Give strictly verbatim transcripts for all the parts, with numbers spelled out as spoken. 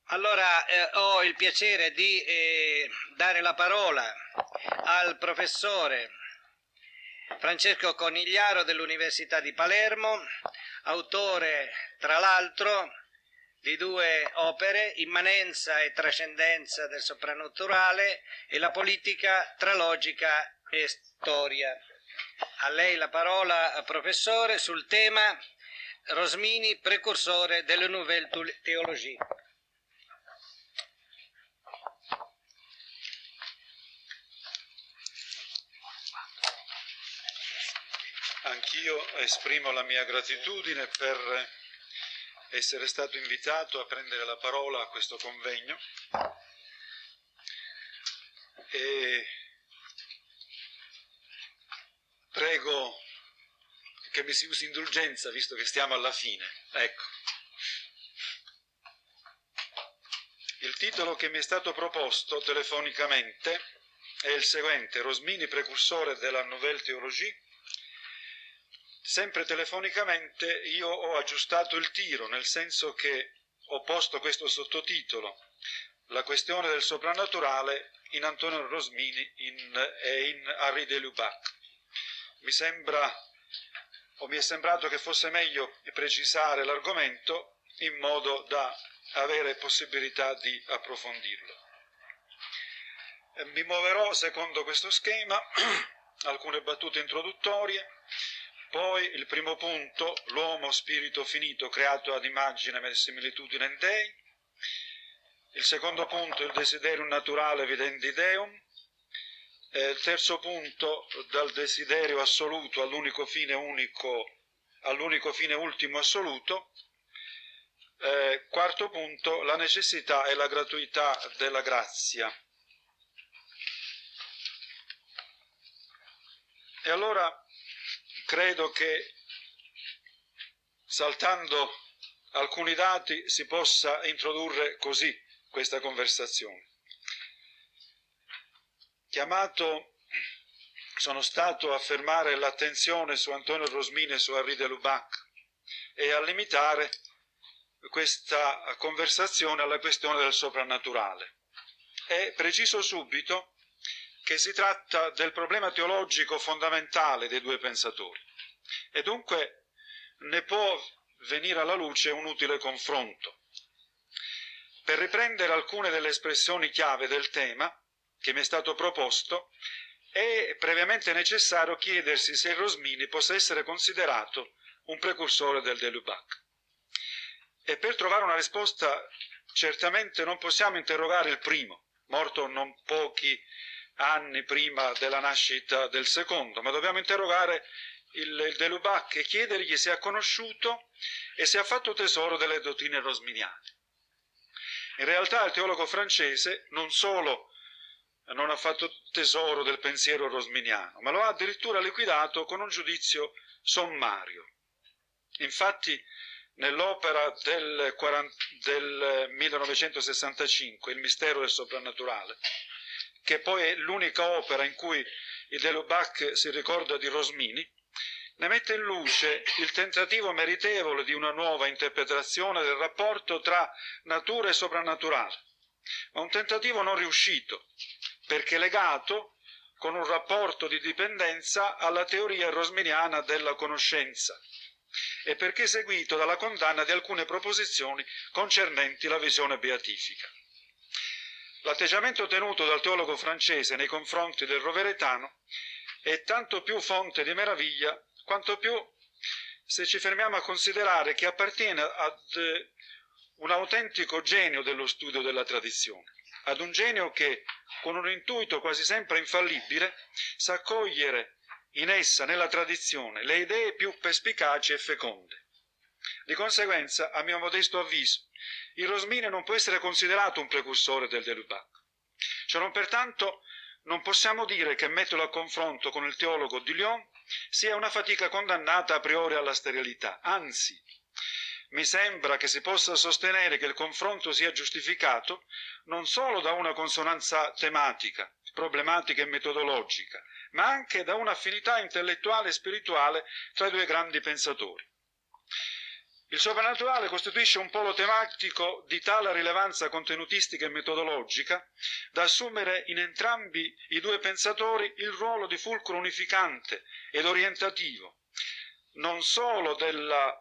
Allora eh, ho il piacere di eh, dare la parola al professore Francesco Conigliaro dell'Università di Palermo, autore tra l'altro di due opere, Immanenza e trascendenza del soprannaturale e La politica tra logica e storia. A lei la parola, professore, sul tema Rosmini, precursore delle Nouvelle Théologie. Anch'io esprimo la mia gratitudine per essere stato invitato a prendere la parola a questo convegno e prego che mi si usi indulgenza visto che stiamo alla fine. Ecco. Il titolo che mi è stato proposto telefonicamente è il seguente: Rosmini, precursore della Nouvelle Théologie. Sempre telefonicamente io ho aggiustato il tiro, nel senso che ho posto questo sottotitolo: La questione del soprannaturale in Antonio Rosmini in, e in Henri de Lubac. Mi sembra, o mi è sembrato che fosse meglio precisare l'argomento in modo da avere possibilità di approfondirlo. Mi muoverò secondo questo schema, alcune battute introduttorie. Poi il primo punto, l'uomo spirito finito creato ad immagine e similitudine Dei. Il secondo punto, il desiderium naturale videndi Deum. Eh, il terzo punto, dal desiderio assoluto all'unico fine unico, all'unico fine ultimo assoluto. Eh, quarto punto, la necessità e la gratuità della grazia. E allora credo che, saltando alcuni dati, si possa introdurre così questa conversazione. Chiamato, sono stato a fermare l'attenzione su Antonio Rosmini e su Henri de Lubac e a limitare questa conversazione alla questione del soprannaturale. E preciso subito che si tratta del problema teologico fondamentale dei due pensatori e dunque ne può venire alla luce un utile confronto. Per riprendere alcune delle espressioni chiave del tema che mi è stato proposto, è previamente necessario chiedersi se Rosmini possa essere considerato un precursore del de Lubac. E per trovare una risposta certamente non possiamo interrogare il primo, morto non pochi anni prima della nascita del secondo, ma dobbiamo interrogare il, il de Lubac e chiedergli se ha conosciuto e se ha fatto tesoro delle dottrine rosminiane. In realtà il teologo francese non solo non ha fatto tesoro del pensiero rosminiano, ma lo ha addirittura liquidato con un giudizio sommario. Infatti nell'opera del, del millenovecentosessantacinque, Il mistero del soprannaturale, che poi è l'unica opera in cui il de Lubac si ricorda di Rosmini, ne mette in luce il tentativo meritevole di una nuova interpretazione del rapporto tra natura e soprannaturale, ma un tentativo non riuscito, perché legato con un rapporto di dipendenza alla teoria rosminiana della conoscenza e perché seguito dalla condanna di alcune proposizioni concernenti la visione beatifica. L'atteggiamento tenuto dal teologo francese nei confronti del roveretano è tanto più fonte di meraviglia quanto più se ci fermiamo a considerare che appartiene ad un autentico genio dello studio della tradizione, ad un genio che, con un intuito quasi sempre infallibile, sa cogliere in essa, nella tradizione, le idee più perspicaci e feconde. Di conseguenza, a mio modesto avviso, il Rosmini non può essere considerato un precursore del de Lubac. Cioè non pertanto non possiamo dire che metterlo a confronto con il teologo di Lyon sia una fatica condannata a priori alla sterilità. Anzi, mi sembra che si possa sostenere che il confronto sia giustificato non solo da una consonanza tematica, problematica e metodologica, ma anche da un'affinità intellettuale e spirituale tra i due grandi pensatori. Il soprannaturale costituisce un polo tematico di tale rilevanza contenutistica e metodologica da assumere in entrambi i due pensatori il ruolo di fulcro unificante ed orientativo, non solo della,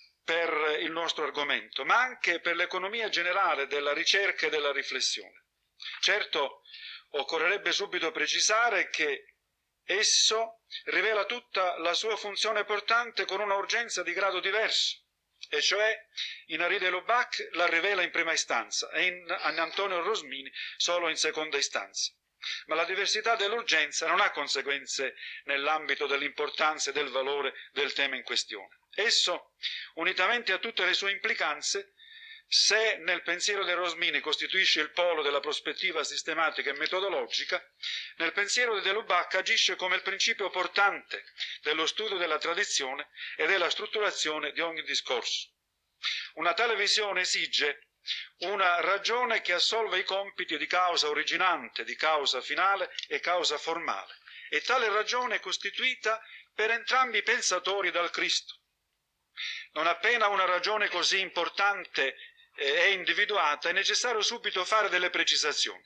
per il nostro argomento, ma anche per l'economia generale della ricerca e della riflessione. Certo, occorrerebbe subito precisare che esso rivela tutta la sua funzione portante con una urgenza di grado diverso, e cioè in Henri de Lubac la rivela in prima istanza e in, in Antonio Rosmini solo in seconda istanza. Ma la diversità dell'urgenza non ha conseguenze nell'ambito dell'importanza e del valore del tema in questione. Esso, unitamente a tutte le sue implicanze, se nel pensiero di Rosmini costituisce il polo della prospettiva sistematica e metodologica, nel pensiero di de Lubac agisce come il principio portante dello studio della tradizione e della strutturazione di ogni discorso. Una tale visione esige una ragione che assolve i compiti di causa originante, di causa finale e causa formale, e tale ragione è costituita per entrambi i pensatori dal Cristo. Non appena una ragione così importante è individuata, è necessario subito fare delle precisazioni,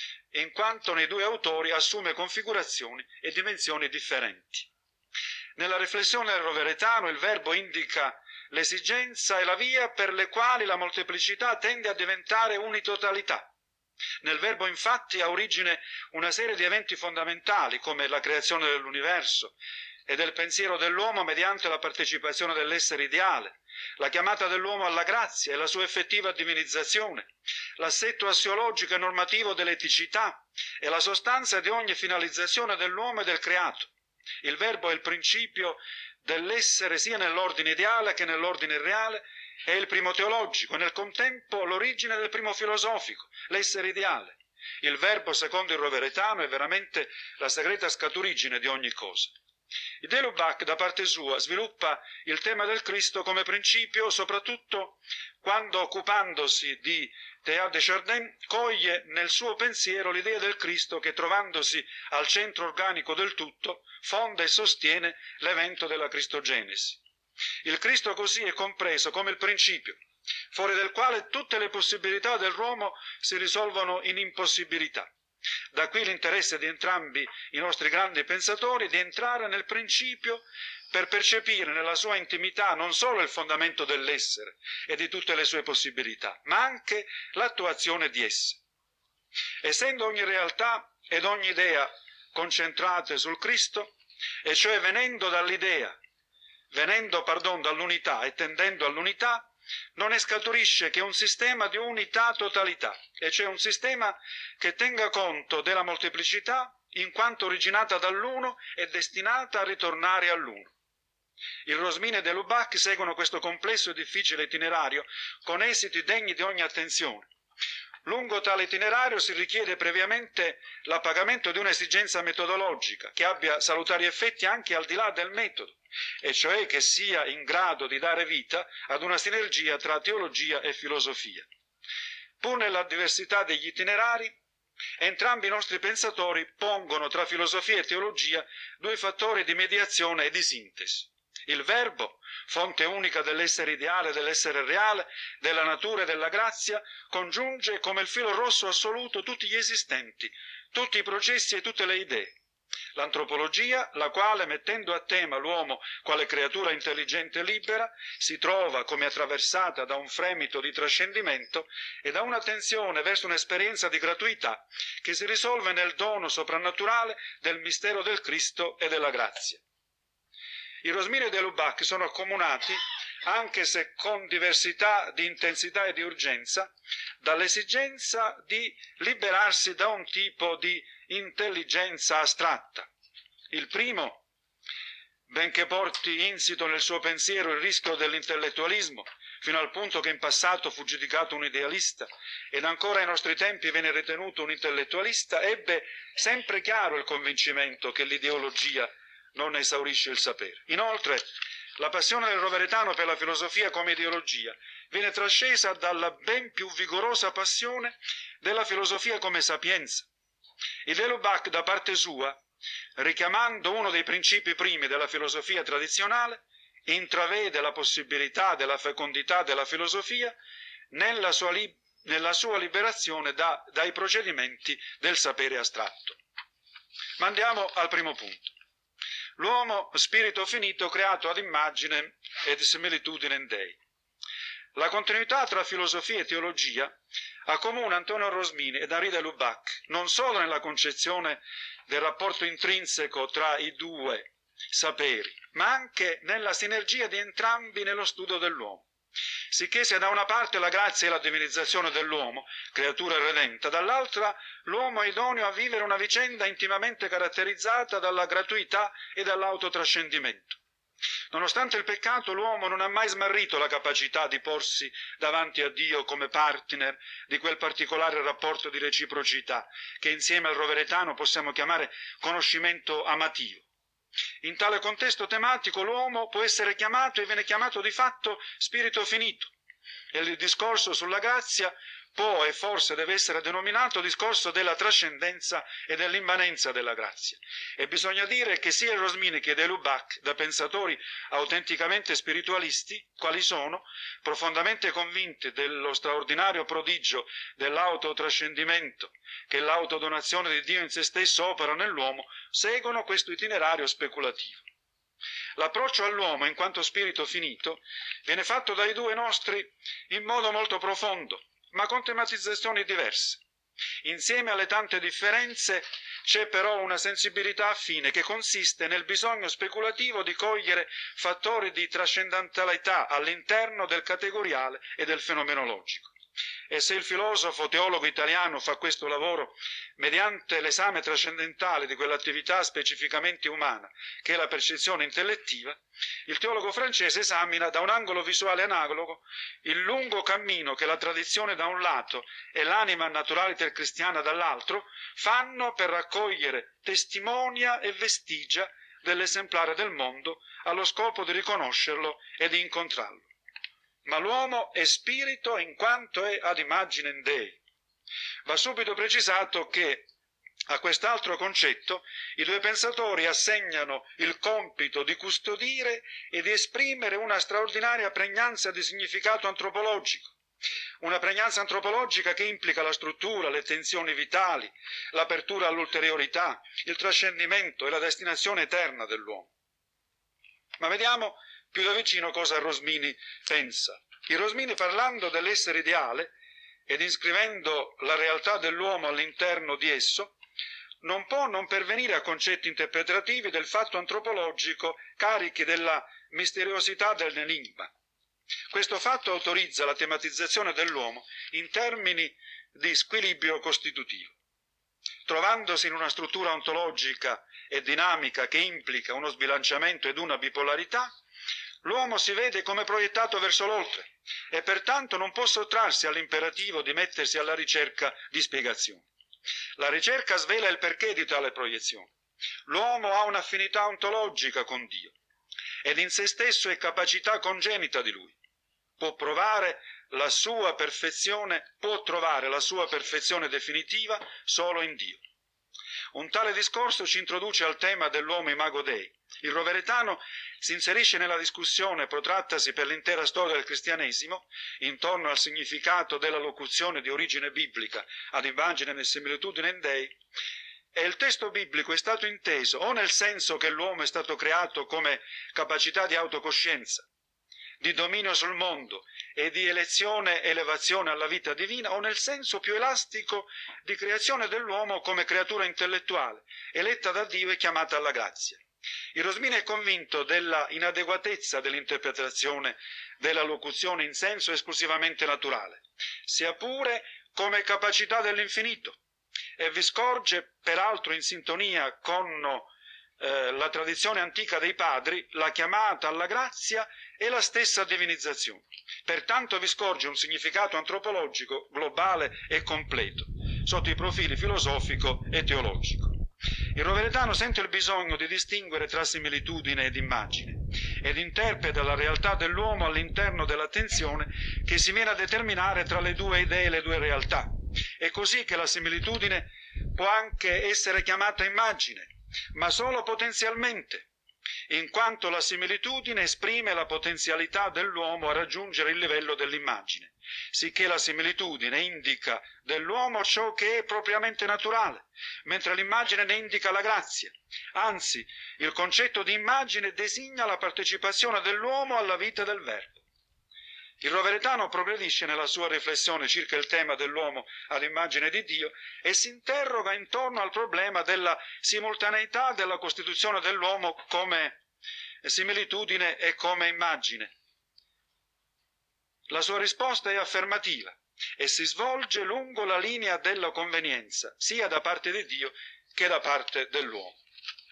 in quanto nei due autori assume configurazioni e dimensioni differenti. Nella riflessione del roveretano il verbo indica l'esigenza e la via per le quali la molteplicità tende a diventare unitotalità. Nel verbo infatti ha origine una serie di eventi fondamentali come la creazione dell'universo e del pensiero dell'uomo mediante la partecipazione dell'essere ideale, la chiamata dell'uomo alla grazia e la sua effettiva divinizzazione, l'assetto assiologico e normativo dell'eticità e la sostanza di ogni finalizzazione dell'uomo e del creato. Il verbo è il principio dell'essere sia nell'ordine ideale che nell'ordine reale, è il primo teologico e nel contempo l'origine del primo filosofico, l'essere ideale. Il verbo, secondo il roveretano, è veramente la segreta scaturigine di ogni cosa. De Lubac, da parte sua, sviluppa il tema del Cristo come principio, soprattutto quando, occupandosi di Teilhard de Chardin, coglie nel suo pensiero l'idea del Cristo che, trovandosi al centro organico del tutto, fonda e sostiene l'evento della Cristogenesi. Il Cristo così è compreso come il principio, fuori del quale tutte le possibilità dell'uomo si risolvono in impossibilità. Da qui l'interesse di entrambi i nostri grandi pensatori di entrare nel principio per percepire nella sua intimità non solo il fondamento dell'essere e di tutte le sue possibilità, ma anche l'attuazione di esse. Essendo ogni realtà ed ogni idea concentrate sul Cristo, e cioè venendo dall'idea, venendo, pardon, dall'unità e tendendo all'unità, non ne scaturisce che un sistema di unità-totalità, e cioè un sistema che tenga conto della molteplicità in quanto originata dall'uno e destinata a ritornare all'uno. Il Rosmini e de Lubac seguono questo complesso e difficile itinerario con esiti degni di ogni attenzione. Lungo tale itinerario si richiede previamente l'appagamento di un'esigenza metodologica che abbia salutari effetti anche al di là del metodo, e cioè che sia in grado di dare vita ad una sinergia tra teologia e filosofia. Pur nella diversità degli itinerari, entrambi i nostri pensatori pongono tra filosofia e teologia due fattori di mediazione e di sintesi. Il verbo, fonte unica dell'essere ideale e dell'essere reale, della natura e della grazia, congiunge come il filo rosso assoluto tutti gli esistenti, tutti i processi e tutte le idee. L'antropologia, la quale, mettendo a tema l'uomo quale creatura intelligente e libera, si trova come attraversata da un fremito di trascendimento e da una tensione verso un'esperienza di gratuità che si risolve nel dono soprannaturale del mistero del Cristo e della grazia. I Rosmini e de Lubac sono accomunati, anche se con diversità di intensità e di urgenza, dall'esigenza di liberarsi da un tipo di intelligenza astratta. Il primo, benché porti insito nel suo pensiero il rischio dell'intellettualismo, fino al punto che in passato fu giudicato un idealista ed ancora ai nostri tempi viene ritenuto un intellettualista, ebbe sempre chiaro il convincimento che l'ideologia non esaurisce il sapere. Inoltre, la passione del roveretano per la filosofia come ideologia viene trascesa dalla ben più vigorosa passione della filosofia come sapienza. Il de Lubac, da parte sua, richiamando uno dei principi primi della filosofia tradizionale, intravede la possibilità della fecondità della filosofia nella sua, li- nella sua liberazione da, dai procedimenti del sapere astratto. Ma andiamo al primo punto. L'uomo, spirito finito, creato ad immagine ed similitudine Dei. La continuità tra filosofia e teologia accomuna Antonio Rosmini ed Henri de Lubac non solo nella concezione del rapporto intrinseco tra i due saperi, ma anche nella sinergia di entrambi nello studio dell'uomo. Sicché se da una parte la grazia è la divinizzazione dell'uomo, creatura redenta, dall'altra l'uomo è idoneo a vivere una vicenda intimamente caratterizzata dalla gratuità e dall'autotrascendimento. Nonostante il peccato, l'uomo non ha mai smarrito la capacità di porsi davanti a Dio come partner di quel particolare rapporto di reciprocità che insieme al roveretano possiamo chiamare conoscimento amativo. In tale contesto tematico l'uomo può essere chiamato e viene chiamato di fatto spirito finito, e il discorso sulla grazia può e forse deve essere denominato discorso della trascendenza e dell'immanenza della grazia. E bisogna dire che sia Rosmini che De Lubac, da pensatori autenticamente spiritualisti, quali sono, profondamente convinti dello straordinario prodigio dell'autotrascendimento che l'autodonazione di Dio in se stesso opera nell'uomo, seguono questo itinerario speculativo. L'approccio all'uomo in quanto spirito finito viene fatto dai due nostri in modo molto profondo, ma con tematizzazioni diverse. Insieme alle tante differenze c'è però una sensibilità affine che consiste nel bisogno speculativo di cogliere fattori di trascendentalità all'interno del categoriale e del fenomenologico. E se il filosofo teologo italiano fa questo lavoro mediante l'esame trascendentale di quell'attività specificamente umana che è la percezione intellettiva, il teologo francese esamina da un angolo visuale analogo il lungo cammino che la tradizione da un lato e l'anima naturaliter cristiana dall'altro fanno per raccogliere testimonia e vestigia dell'esemplare del mondo allo scopo di riconoscerlo e di incontrarlo. Ma l'uomo è spirito in quanto è ad immagine Dei. Va subito precisato che a quest'altro concetto i due pensatori assegnano il compito di custodire e di esprimere una straordinaria pregnanza di significato antropologico, una pregnanza antropologica che implica la struttura, le tensioni vitali, l'apertura all'ulteriorità, il trascendimento e la destinazione eterna dell'uomo. Ma vediamo più da vicino cosa Rosmini pensa. Il Rosmini, parlando dell'essere ideale ed iscrivendo la realtà dell'uomo all'interno di esso, non può non pervenire a concetti interpretativi del fatto antropologico carichi della misteriosità dell'enigma. Questo fatto autorizza la tematizzazione dell'uomo in termini di squilibrio costitutivo. Trovandosi in una struttura ontologica e dinamica che implica uno sbilanciamento ed una bipolarità, l'uomo si vede come proiettato verso l'oltre e pertanto non può sottrarsi all'imperativo di mettersi alla ricerca di spiegazioni. La ricerca svela il perché di tale proiezione. L'uomo ha un'affinità ontologica con Dio ed in se stesso è capacità congenita di Lui. Può provare la sua perfezione, può trovare la sua perfezione definitiva solo in Dio. Un tale discorso ci introduce al tema dell'uomo imago Dei. Il roveretano si inserisce nella discussione protrattasi per l'intera storia del cristianesimo intorno al significato della locuzione di origine biblica ad immagine e similitudine in Dei, e il testo biblico è stato inteso o nel senso che l'uomo è stato creato come capacità di autocoscienza, di dominio sul mondo e di elezione e elevazione alla vita divina, o nel senso più elastico di creazione dell'uomo come creatura intellettuale, eletta da Dio e chiamata alla grazia. Il Rosmini è convinto della inadeguatezza dell'interpretazione della locuzione in senso esclusivamente naturale, sia pure come capacità dell'infinito, e vi scorge, peraltro in sintonia con eh, la tradizione antica dei padri, la chiamata alla grazia e la stessa divinizzazione. Pertanto vi scorge un significato antropologico globale e completo, sotto i profili filosofico e teologico. Il roveretano sente il bisogno di distinguere tra similitudine ed immagine ed interpreta la realtà dell'uomo all'interno della tensione che si viene a determinare tra le due idee e le due realtà. È così che la similitudine può anche essere chiamata immagine, ma solo potenzialmente, in quanto la similitudine esprime la potenzialità dell'uomo a raggiungere il livello dell'immagine, sicché la similitudine indica dell'uomo ciò che è propriamente naturale, mentre l'immagine ne indica la grazia. Anzi, il concetto di immagine designa la partecipazione dell'uomo alla vita del Verbo. Il Roveretano progredisce nella sua riflessione circa il tema dell'uomo all'immagine di Dio e si interroga intorno al problema della simultaneità della costituzione dell'uomo come similitudine e come immagine. La sua risposta è affermativa e si svolge lungo la linea della convenienza, sia da parte di Dio che da parte dell'uomo.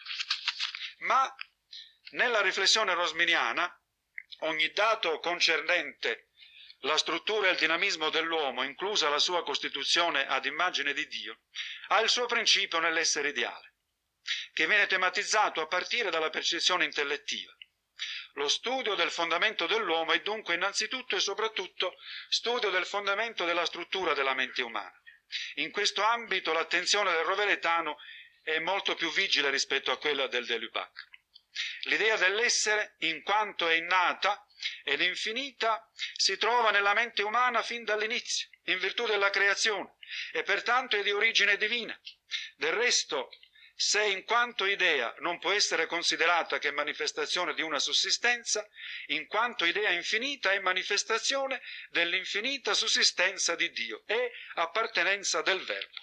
Ma nella riflessione rosminiana ogni dato concernente la struttura e il dinamismo dell'uomo, inclusa la sua costituzione ad immagine di Dio, ha il suo principio nell'essere ideale, che viene tematizzato a partire dalla percezione intellettiva. Lo studio del fondamento dell'uomo è dunque innanzitutto e soprattutto studio del fondamento della struttura della mente umana. In questo ambito l'attenzione del Roveretano è molto più vigile rispetto a quella del de Lubac. L'idea dell'essere, in quanto è innata ed infinita, si trova nella mente umana fin dall'inizio, in virtù della creazione, e pertanto è di origine divina. Del resto, se in quanto idea non può essere considerata che manifestazione di una sussistenza, in quanto idea infinita è manifestazione dell'infinita sussistenza di Dio, è appartenenza del Verbo.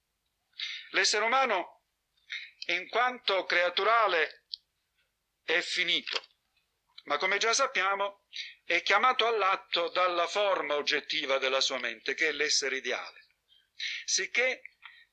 L'essere umano, in quanto creaturale, è finito, ma come già sappiamo è chiamato all'atto dalla forma oggettiva della sua mente, che è l'essere ideale. Sicché,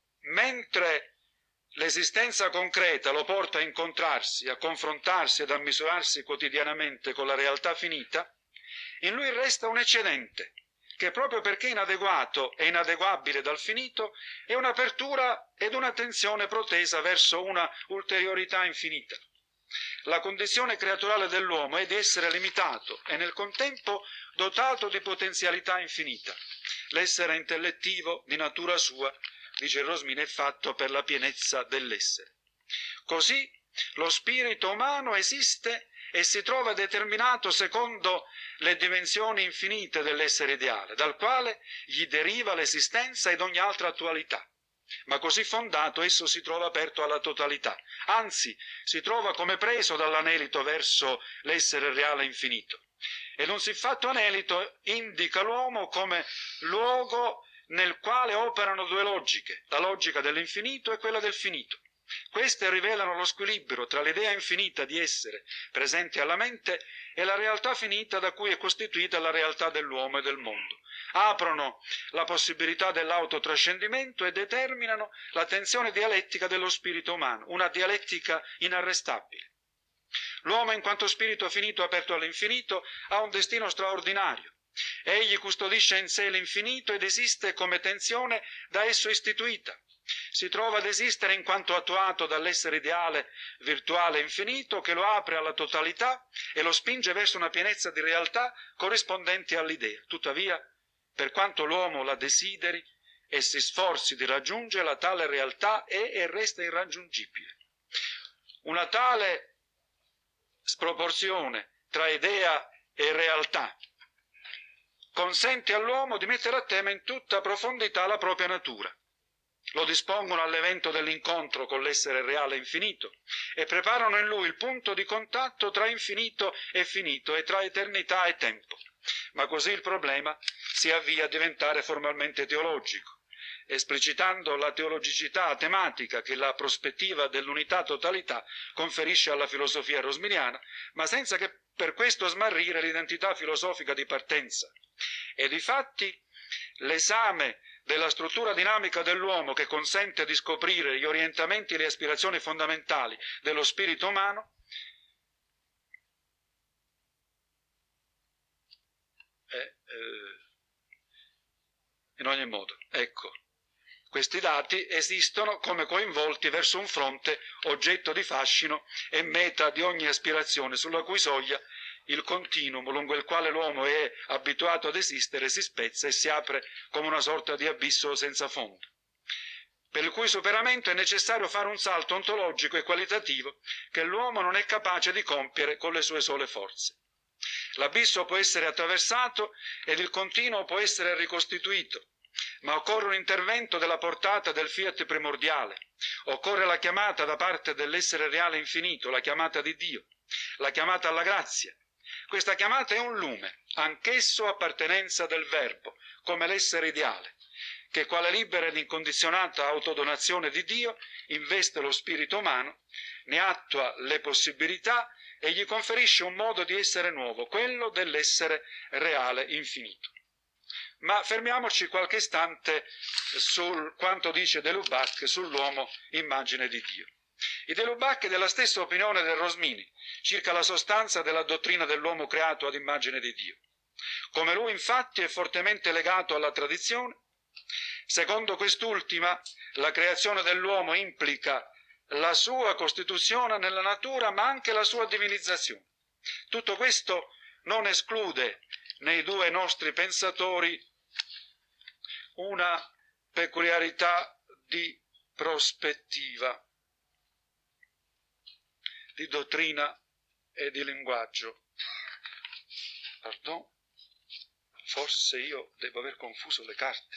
mentre l'esistenza concreta lo porta a incontrarsi, a confrontarsi ed a misurarsi quotidianamente con la realtà finita, in lui resta un eccedente, che proprio perché inadeguato e inadeguabile dal finito, è un'apertura ed una tensione protesa verso una ulteriorità infinita. La condizione creaturale dell'uomo è di essere limitato e nel contempo dotato di potenzialità infinita. L'essere intellettivo di natura sua, dice Rosmini, è fatto per la pienezza dell'essere. Così lo spirito umano esiste e si trova determinato secondo le dimensioni infinite dell'essere ideale, dal quale gli deriva l'esistenza ed ogni altra attualità. Ma così fondato esso si trova aperto alla totalità, anzi si trova come preso dall'anelito verso l'essere reale infinito. Ed un siffatto anelito indica l'uomo come luogo nel quale operano due logiche, la logica dell'infinito e quella del finito. Queste rivelano lo squilibrio tra l'idea infinita di essere presente alla mente e la realtà finita da cui è costituita la realtà dell'uomo e del mondo. Aprono la possibilità dell'autotrascendimento e determinano la tensione dialettica dello spirito umano, una dialettica inarrestabile. L'uomo, in quanto spirito finito aperto all'infinito, ha un destino straordinario. Egli custodisce in sé l'infinito ed esiste come tensione da esso istituita. Si trova ad esistere in quanto attuato dall'essere ideale, virtuale e infinito, che lo apre alla totalità e lo spinge verso una pienezza di realtà corrispondenti all'idea. Tuttavia, per quanto l'uomo la desideri e si sforzi di raggiungerla, tale realtà è e resta irraggiungibile. Una tale sproporzione tra idea e realtà consente all'uomo di mettere a tema in tutta profondità la propria natura. Lo dispongono all'evento dell'incontro con l'essere reale e infinito e preparano in lui il punto di contatto tra infinito e finito e tra eternità e tempo. Ma così il problema si avvia a diventare formalmente teologico, esplicitando la teologicità tematica che la prospettiva dell'unità-totalità conferisce alla filosofia rosminiana, ma senza che per questo smarrire l'identità filosofica di partenza. E difatti l'esame della struttura dinamica dell'uomo, che consente di scoprire gli orientamenti e le aspirazioni fondamentali dello spirito umano, è, eh, in ogni modo, ecco, questi dati esistono come coinvolti verso un fronte oggetto di fascino e meta di ogni aspirazione, sulla cui soglia il continuum lungo il quale l'uomo è abituato ad esistere si spezza e si apre come una sorta di abisso senza fondo. per il cui superamento è necessario fare un salto ontologico e qualitativo che l'uomo non è capace di compiere con le sue sole forze. L'abisso può essere attraversato ed il continuo può essere ricostituito, ma occorre un intervento della portata del fiat primordiale, occorre la chiamata da parte dell'essere reale infinito, la chiamata di Dio, la chiamata alla grazia. Questa chiamata è un lume, anch'esso appartenenza del Verbo, come l'essere ideale, che quale libera ed incondizionata autodonazione di Dio investe lo spirito umano, ne attua le possibilità e gli conferisce un modo di essere nuovo, quello dell'essere reale infinito. Ma fermiamoci qualche istante su quanto dice De Lubac sull'uomo immagine di Dio. I De Lubac è della stessa opinione del Rosmini circa la sostanza della dottrina dell'uomo creato ad immagine di Dio. Come lui, infatti, è fortemente legato alla tradizione, secondo quest'ultima la creazione dell'uomo implica la sua costituzione nella natura, ma anche la sua divinizzazione. Tutto questo non esclude nei due nostri pensatori una peculiarità di prospettiva, di dottrina e di linguaggio. Pardon, forse io devo aver confuso le carte.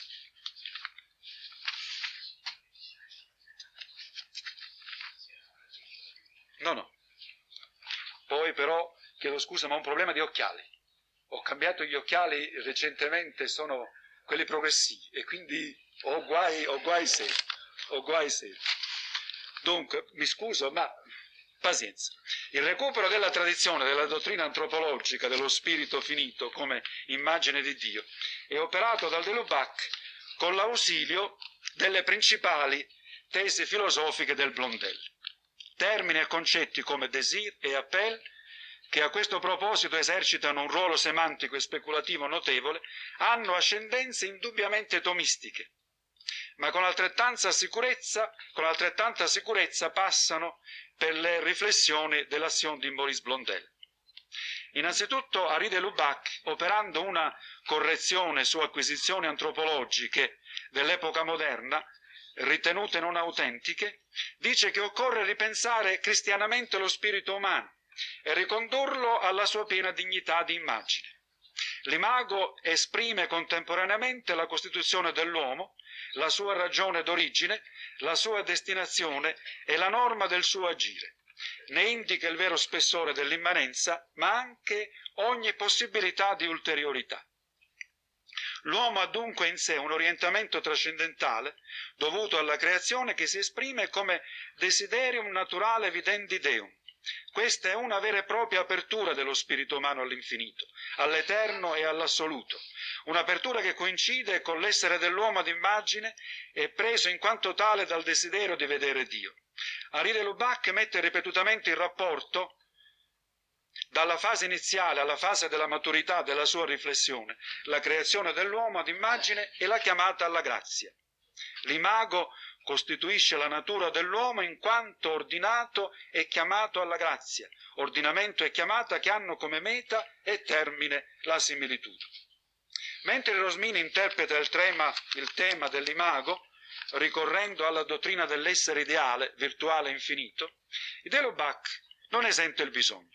No, no. Poi però, chiedo scusa, ma ho un problema di occhiali. Ho cambiato gli occhiali recentemente, sono quelli progressivi, e quindi ho guai, ho guai seri, ho guai seri. Dunque, mi scuso, ma pazienza. Il recupero della tradizione, della dottrina antropologica dello spirito finito come immagine di Dio è operato dal De Lubac con l'ausilio delle principali tesi filosofiche del Blondel. Termini e concetti come désir e appel, che a questo proposito esercitano un ruolo semantico e speculativo notevole, hanno ascendenze indubbiamente tomistiche, ma con altrettanta sicurezza, con altrettanta sicurezza passano per le riflessioni dell'azione di Maurice Blondel. Innanzitutto Henri de Lubac, operando una correzione su acquisizioni antropologiche dell'epoca moderna, ritenute non autentiche, dice che occorre ripensare cristianamente lo spirito umano e ricondurlo alla sua piena dignità di immagine. L'imago esprime contemporaneamente la costituzione dell'uomo, la sua ragione d'origine, la sua destinazione e la norma del suo agire. Ne indica il vero spessore dell'immanenza, ma anche ogni possibilità di ulteriorità. L'uomo ha dunque in sé un orientamento trascendentale dovuto alla creazione che si esprime come desiderium naturale videndi Deum. Questa è una vera e propria apertura dello spirito umano all'infinito, all'eterno e all'assoluto, un'apertura che coincide con l'essere dell'uomo ad immagine e preso in quanto tale dal desiderio di vedere Dio. Henri de Lubac mette ripetutamente in rapporto, dalla fase iniziale alla fase della maturità della sua riflessione, la creazione dell'uomo ad immagine e la chiamata alla grazia. L'imago costituisce la natura dell'uomo in quanto ordinato e chiamato alla grazia, ordinamento e chiamata che hanno come meta e termine la similitudine. Mentre Rosmini interpreta il tema, il tema dell'imago, ricorrendo alla dottrina dell'essere ideale, virtuale e infinito, De Lubac non ne sente il bisogno.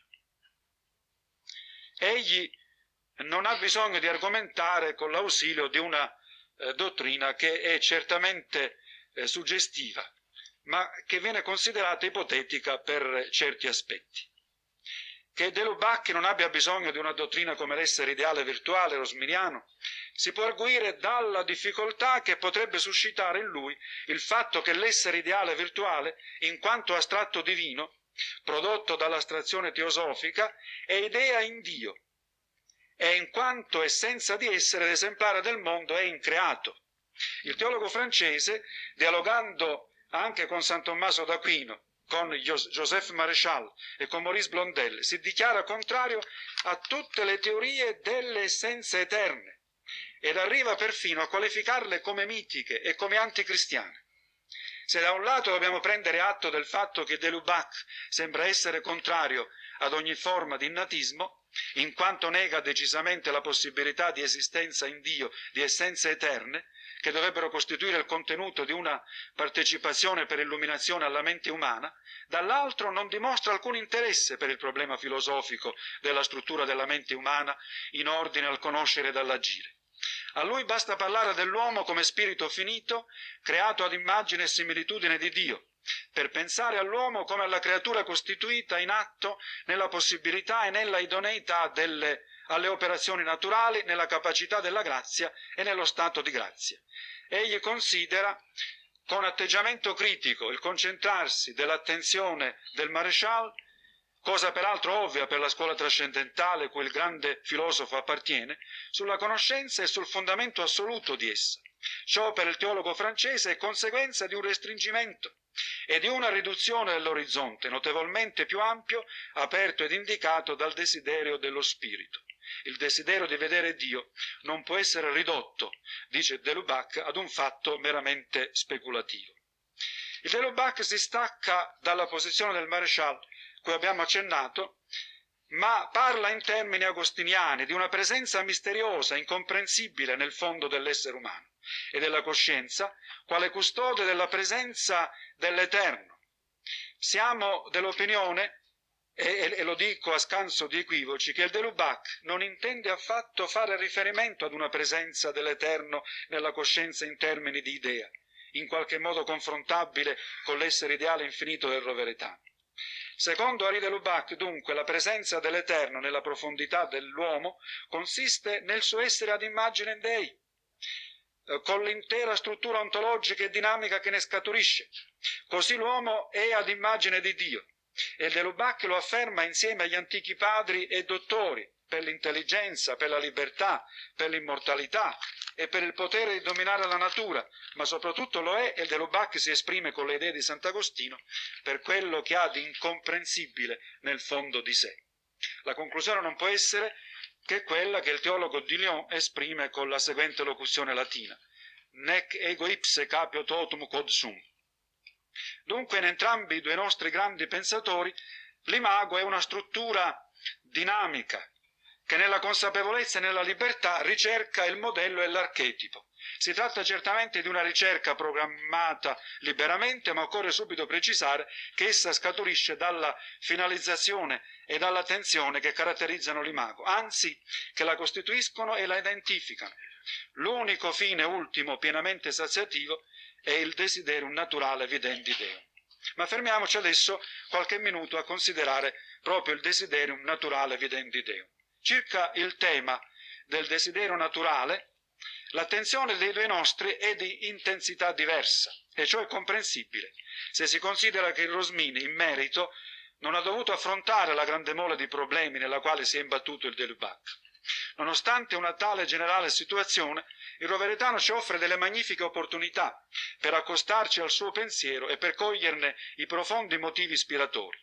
Egli non ha bisogno di argomentare con l'ausilio di una eh, dottrina che è certamente eh, suggestiva, ma che viene considerata ipotetica per certi aspetti. Che De Lubac non abbia bisogno di una dottrina come l'essere ideale virtuale rosminiano si può arguire dalla difficoltà che potrebbe suscitare in lui il fatto che l'essere ideale virtuale, in quanto astratto divino, prodotto dall'astrazione teosofica, è idea in Dio, e in quanto essenza di essere l'esemplare del mondo è increato. Il teologo francese, dialogando anche con San Tommaso d'Aquino, con Joseph Maréchal e con Maurice Blondel, si dichiara contrario a tutte le teorie delle essenze eterne ed arriva perfino a qualificarle come mitiche e come anticristiane. Se da un lato dobbiamo prendere atto del fatto che De Lubac sembra essere contrario ad ogni forma di innatismo, in quanto nega decisamente la possibilità di esistenza in Dio di essenze eterne, che dovrebbero costituire il contenuto di una partecipazione per illuminazione alla mente umana, dall'altro non dimostra alcun interesse per il problema filosofico della struttura della mente umana in ordine al conoscere e dall'agire. A lui basta parlare dell'uomo come spirito finito, creato ad immagine e similitudine di Dio, per pensare all'uomo come alla creatura costituita in atto nella possibilità e nella idoneità delle, alle operazioni naturali, nella capacità della grazia e nello stato di grazia. Egli considera con atteggiamento critico il concentrarsi dell'attenzione del Maréchal, cosa peraltro ovvia per la scuola trascendentale cui il grande filosofo appartiene, sulla conoscenza e sul fondamento assoluto di essa. Ciò per il teologo francese è conseguenza di un restringimento e di una riduzione dell'orizzonte notevolmente più ampio, aperto ed indicato dal desiderio dello spirito. Il desiderio di vedere Dio non può essere ridotto, dice de Lubac, ad un fatto meramente speculativo. Il de Lubac si stacca dalla posizione del Maréchal, cui abbiamo accennato, ma parla in termini agostiniani di una presenza misteriosa, incomprensibile nel fondo dell'essere umano e della coscienza, quale custode della presenza dell'Eterno. Siamo dell'opinione, e, e lo dico a scanso di equivoci, che il de Lubac non intende affatto fare riferimento ad una presenza dell'Eterno nella coscienza in termini di idea, in qualche modo confrontabile con l'essere ideale infinito del roveretano. Secondo Henri de Lubac, dunque, la presenza dell'Eterno nella profondità dell'uomo consiste nel suo essere ad immagine Dei, con l'intera struttura ontologica e dinamica che ne scaturisce. Così l'uomo è ad immagine di Dio, e de Lubac lo afferma insieme agli antichi padri e dottori per l'intelligenza, per la libertà, per l'immortalità e per il potere di dominare la natura, ma soprattutto lo è, e de Lubac si esprime con le idee di Sant'Agostino, per quello che ha di incomprensibile nel fondo di sé. La conclusione non può essere che quella che il teologo di Lyon esprime con la seguente locuzione latina: nec ego ipse capio totum quod sum. Dunque in entrambi i due nostri grandi pensatori l'imago è una struttura dinamica che nella consapevolezza e nella libertà ricerca il modello e l'archetipo. Si tratta certamente di una ricerca programmata liberamente, ma occorre subito precisare che essa scaturisce dalla finalizzazione e dall'attenzione che caratterizzano l'imago, anzi che la costituiscono e la identificano. L'unico fine ultimo pienamente saziativo è il desiderium naturale videndi Deum. Ma fermiamoci adesso qualche minuto a considerare proprio il desiderium naturale videndi Deum. Circa il tema del desiderio naturale, l'attenzione dei due nostri è di intensità diversa, e ciò è comprensibile se si considera che il Rosmini, in merito, non ha dovuto affrontare la grande mole di problemi nella quale si è imbattuto il de Lubac. Nonostante una tale generale situazione, il roveretano ci offre delle magnifiche opportunità per accostarci al suo pensiero e per coglierne i profondi motivi ispiratori.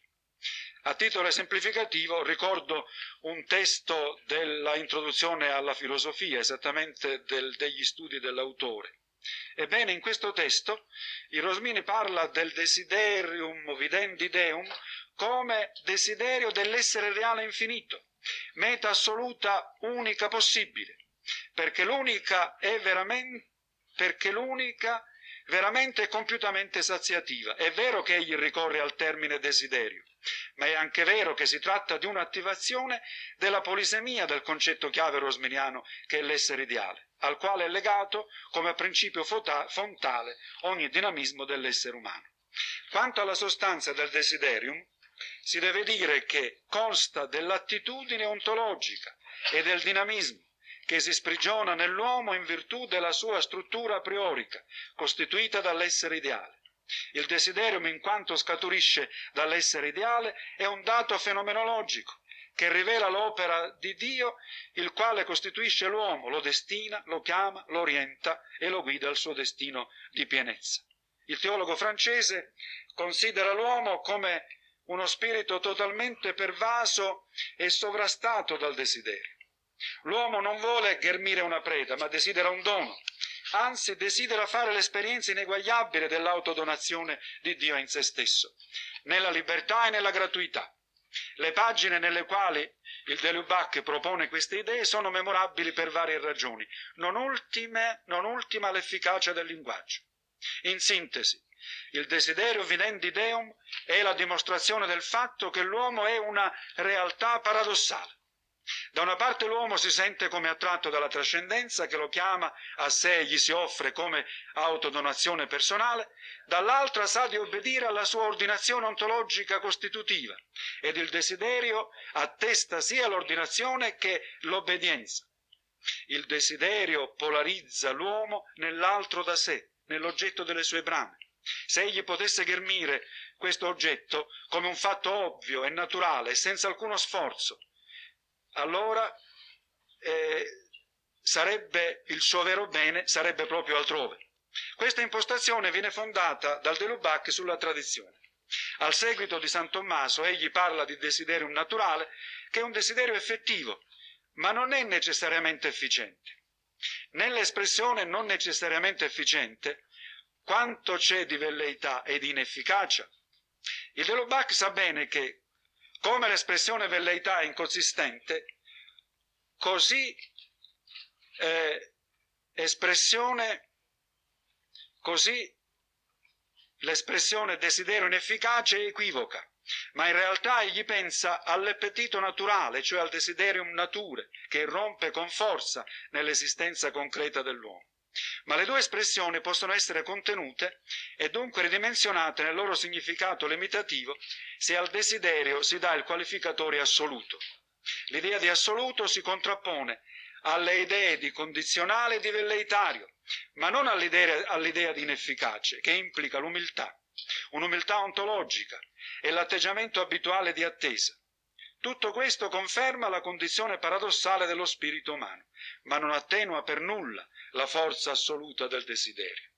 A titolo esemplificativo ricordo un testo della introduzione alla filosofia, esattamente del, degli studi dell'autore. Ebbene, in questo testo il Rosmini parla del desiderium videndi Deum come desiderio dell'essere reale infinito, meta assoluta unica possibile, perché l'unica è veramente, perché l'unica veramente e compiutamente saziativa. È vero che egli ricorre al termine desiderio, ma è anche vero che si tratta di un'attivazione della polisemia del concetto chiave rosminiano che è l'essere ideale, al quale è legato come principio fontale ogni dinamismo dell'essere umano. Quanto alla sostanza del desiderium, si deve dire che consta dell'attitudine ontologica e del dinamismo che si sprigiona nell'uomo in virtù della sua struttura priorica, costituita dall'essere ideale. Il desiderium, in quanto scaturisce dall'essere ideale, è un dato fenomenologico che rivela l'opera di Dio, il quale costituisce l'uomo, lo destina, lo chiama, lo orienta e lo guida al suo destino di pienezza. Il teologo francese considera l'uomo come uno spirito totalmente pervaso e sovrastato dal desiderio. L'uomo non vuole ghermire una preda, ma desidera un dono. Anzi, desidera fare l'esperienza ineguagliabile dell'autodonazione di Dio in se stesso, nella libertà e nella gratuità. Le pagine nelle quali il de Lubac propone queste idee sono memorabili per varie ragioni, non ultime, non ultima l'efficacia del linguaggio. In sintesi, il desiderio videndi deum è la dimostrazione del fatto che l'uomo è una realtà paradossale. Da una parte l'uomo si sente come attratto dalla trascendenza che lo chiama a sé e gli si offre come autodonazione personale, dall'altra sa di obbedire alla sua ordinazione ontologica costitutiva ed il desiderio attesta sia l'ordinazione che l'obbedienza. Il desiderio polarizza l'uomo nell'altro da sé, nell'oggetto delle sue brame. Se egli potesse ghermire questo oggetto come un fatto ovvio e naturale e senza alcuno sforzo, allora eh, sarebbe il suo vero bene, sarebbe proprio altrove. Questa impostazione viene fondata dal de Lubac sulla tradizione. Al seguito di San Tommaso egli parla di desiderium naturale, che è un desiderio effettivo, ma non è necessariamente efficiente. Nell'espressione non necessariamente efficiente, quanto c'è di velleità e di inefficacia? Il de Lubac sa bene che come l'espressione velleità è inconsistente, così eh, espressione, così l'espressione desiderio inefficace è equivoca, ma in realtà egli pensa all'appetito naturale, cioè al desiderium nature, che irrompe con forza nell'esistenza concreta dell'uomo. Ma le due espressioni possono essere contenute e dunque ridimensionate nel loro significato limitativo se al desiderio si dà il qualificatore assoluto. L'idea di assoluto si contrappone alle idee di condizionale e di velleitario, ma non all'idea, all'idea di inefficace, che implica l'umiltà, un'umiltà ontologica e l'atteggiamento abituale di attesa. Tutto questo conferma la condizione paradossale dello spirito umano, ma non attenua per nulla la forza assoluta del desiderio.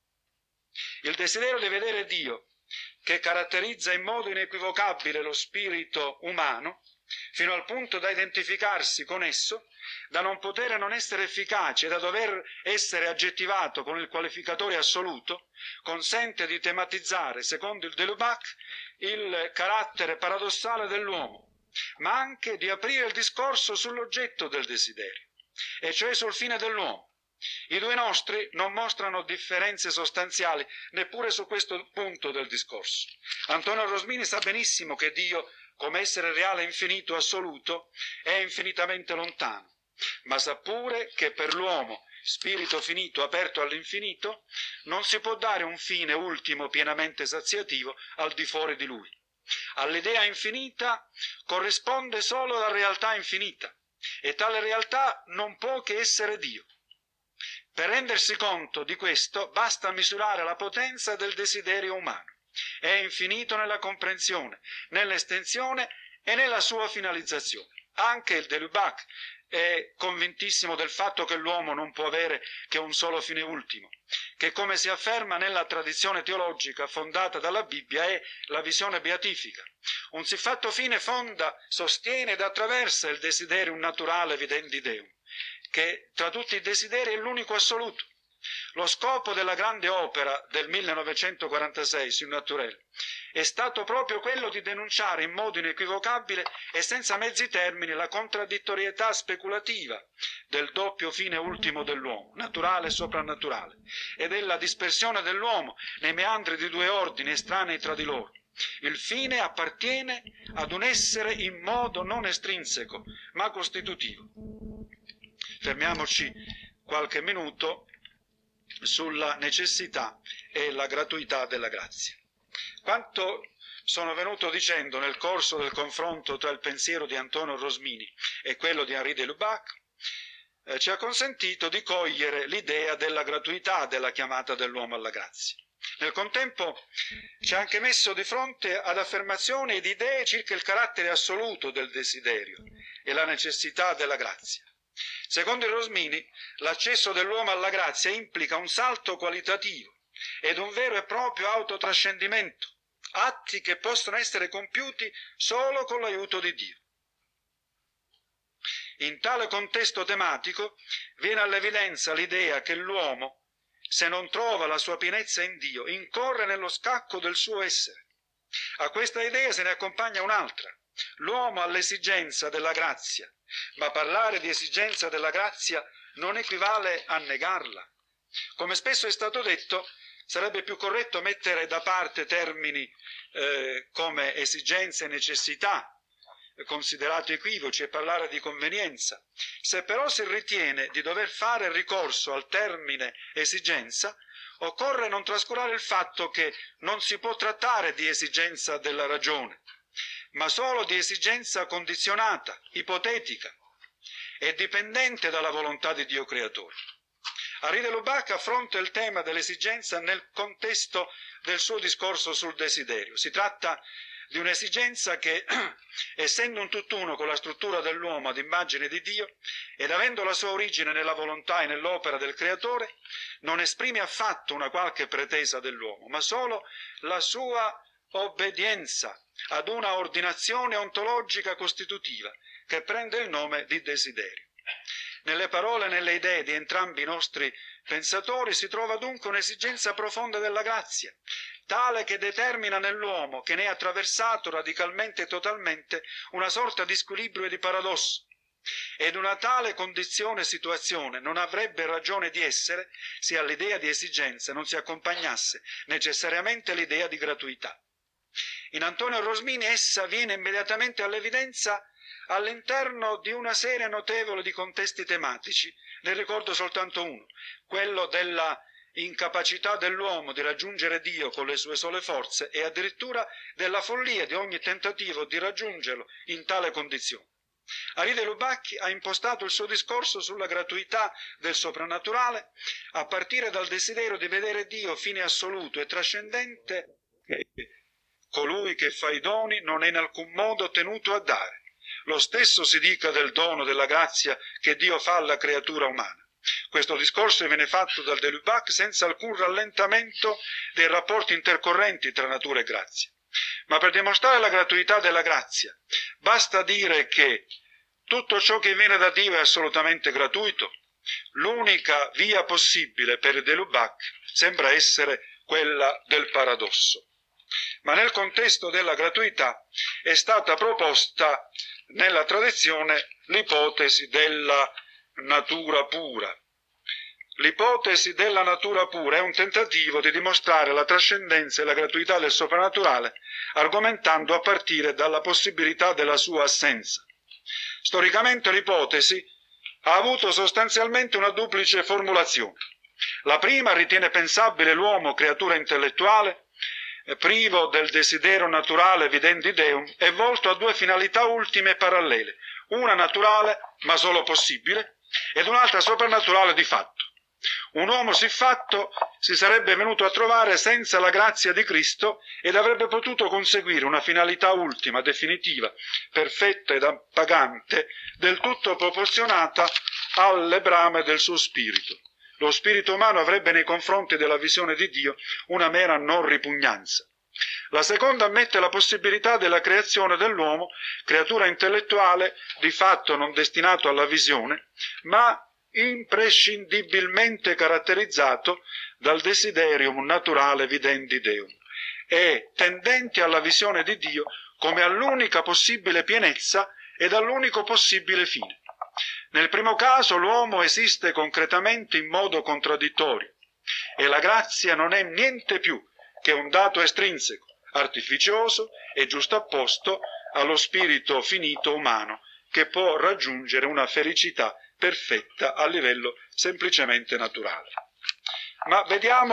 Il desiderio di vedere Dio, che caratterizza in modo inequivocabile lo spirito umano, fino al punto da identificarsi con esso, da non poter non essere efficace e da dover essere aggettivato con il qualificatore assoluto, consente di tematizzare, secondo il de Lubac, il carattere paradossale dell'uomo, ma anche di aprire il discorso sull'oggetto del desiderio, e cioè sul fine dell'uomo. I due nostri non mostrano differenze sostanziali neppure su questo punto del discorso. Antonio Rosmini sa benissimo che Dio, come essere reale infinito assoluto, è infinitamente lontano, ma sa pure che per l'uomo, spirito finito aperto all'infinito, non si può dare un fine ultimo pienamente saziativo al di fuori di lui. All'idea infinita corrisponde solo la realtà infinita, e tale realtà non può che essere Dio. Per rendersi conto di questo basta misurare la potenza del desiderio umano. È infinito nella comprensione, nell'estensione e nella sua finalizzazione. Anche il de Lubac è convintissimo del fatto che l'uomo non può avere che un solo fine ultimo, che, come si afferma nella tradizione teologica fondata dalla Bibbia, è la visione beatifica. Un siffatto fine fonda, sostiene ed attraversa il desiderium naturale videndi Deum, che tra tutti i desideri è l'unico assoluto. Lo scopo della grande opera del millenovecentoquarantasei Sur Naturel è stato proprio quello di denunciare in modo inequivocabile e senza mezzi termini la contraddittorietà speculativa del doppio fine ultimo dell'uomo, naturale e soprannaturale, e della dispersione dell'uomo nei meandri di due ordini estranei tra di loro. Il fine appartiene ad un essere in modo non estrinseco, ma costitutivo. Fermiamoci qualche minuto sulla necessità e la gratuità della grazia. Quanto sono venuto dicendo nel corso del confronto tra il pensiero di Antonio Rosmini e quello di Henri de Lubac eh, ci ha consentito di cogliere l'idea della gratuità della chiamata dell'uomo alla grazia. Nel contempo ci ha anche messo di fronte ad affermazioni ed idee circa il carattere assoluto del desiderio e la necessità della grazia. Secondo il Rosmini, l'accesso dell'uomo alla grazia implica un salto qualitativo ed un vero e proprio autotrascendimento, atti che possono essere compiuti solo con l'aiuto di Dio. In tale contesto tematico viene all'evidenza l'idea che l'uomo, se non trova la sua pienezza in Dio, incorre nello scacco del suo essere. A questa idea se ne accompagna un'altra, l'uomo ha l'esigenza della grazia, ma parlare di esigenza della grazia non equivale a negarla. Come spesso è stato detto, sarebbe più corretto mettere da parte termini eh, come esigenza e necessità, considerati equivoci, e parlare di convenienza. Se però si ritiene di dover fare ricorso al termine esigenza, occorre non trascurare il fatto che non si può trattare di esigenza della ragione, ma solo di esigenza condizionata, ipotetica e dipendente dalla volontà di Dio creatore. Henri de Lubac affronta il tema dell'esigenza nel contesto del suo discorso sul desiderio. Si tratta di un'esigenza che, essendo un tutt'uno con la struttura dell'uomo ad immagine di Dio ed avendo la sua origine nella volontà e nell'opera del Creatore, non esprime affatto una qualche pretesa dell'uomo, ma solo la sua obbedienza ad una ordinazione ontologica costitutiva che prende il nome di desiderio. Nelle parole e nelle idee di entrambi i nostri pensatori si trova dunque un'esigenza profonda della grazia, tale che determina nell'uomo, che ne è attraversato radicalmente e totalmente, una sorta di squilibrio e di paradosso. Ed una tale condizione e situazione non avrebbe ragione di essere se all'idea di esigenza non si accompagnasse necessariamente l'idea di gratuità. In Antonio Rosmini essa viene immediatamente all'evidenza all'interno di una serie notevole di contesti tematici. Ne ricordo soltanto uno, quello della incapacità dell'uomo di raggiungere Dio con le sue sole forze e addirittura della follia di ogni tentativo di raggiungerlo in tale condizione. Henri de Lubac ha impostato il suo discorso sulla gratuità del soprannaturale a partire dal desiderio di vedere Dio fine assoluto e trascendente, che colui che fa i doni non è in alcun modo tenuto a dare. Lo stesso si dica del dono della grazia che Dio fa alla creatura umana. Questo discorso viene fatto dal de Lubac senza alcun rallentamento dei rapporti intercorrenti tra natura e grazia. Ma per dimostrare la gratuità della grazia basta dire che tutto ciò che viene da Dio è assolutamente gratuito. L'unica via possibile per de Lubac sembra essere quella del paradosso. Ma nel contesto della gratuità è stata proposta nella tradizione l'ipotesi della natura pura. L'ipotesi della natura pura è un tentativo di dimostrare la trascendenza e la gratuità del soprannaturale, argomentando a partire dalla possibilità della sua assenza. Storicamente l'ipotesi ha avuto sostanzialmente una duplice formulazione. La prima ritiene pensabile l'uomo creatura intellettuale, privo del desiderio naturale videndi Deum, è volto a due finalità ultime parallele, una naturale ma solo possibile ed un'altra soprannaturale di fatto. Un uomo siffatto si sarebbe venuto a trovare senza la grazia di Cristo ed avrebbe potuto conseguire una finalità ultima, definitiva, perfetta ed appagante, del tutto proporzionata alle brame del suo spirito. Lo spirito umano avrebbe nei confronti della visione di Dio una mera non ripugnanza. La seconda ammette la possibilità della creazione dell'uomo, creatura intellettuale di fatto non destinato alla visione, ma imprescindibilmente caratterizzato dal desiderium naturale videndi Deum e tendente alla visione di Dio come all'unica possibile pienezza ed all'unico possibile fine. Nel primo caso l'uomo esiste concretamente in modo contraddittorio e la grazia non è niente più che un dato estrinseco, artificioso e giustapposto allo spirito finito umano che può raggiungere una felicità perfetta a livello semplicemente naturale. Ma vediamo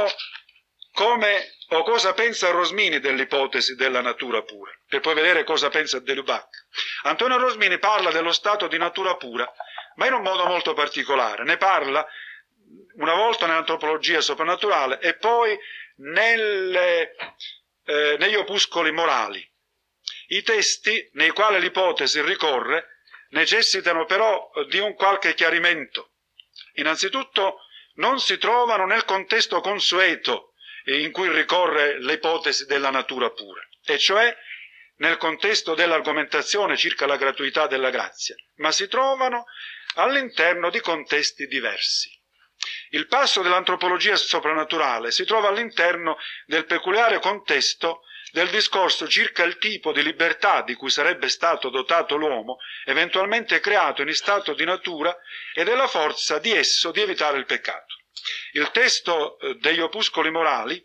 come o cosa pensa Rosmini dell'ipotesi della natura pura, per poi vedere cosa pensa de Lubac. Antonio Rosmini parla dello stato di natura pura, ma in un modo molto particolare. Ne parla una volta nell'antropologia soprannaturale e poi nelle, eh, negli opuscoli morali. I testi nei quali l'ipotesi ricorre necessitano però di un qualche chiarimento. Innanzitutto non si trovano nel contesto consueto in cui ricorre l'ipotesi della natura pura, e cioè nel contesto dell'argomentazione circa la gratuità della grazia, ma si trovano all'interno di contesti diversi. Il passo dell'antropologia soprannaturale si trova all'interno del peculiare contesto del discorso circa il tipo di libertà di cui sarebbe stato dotato l'uomo, eventualmente creato in stato di natura, e della forza di esso di evitare il peccato. Il testo eh, degli opuscoli morali,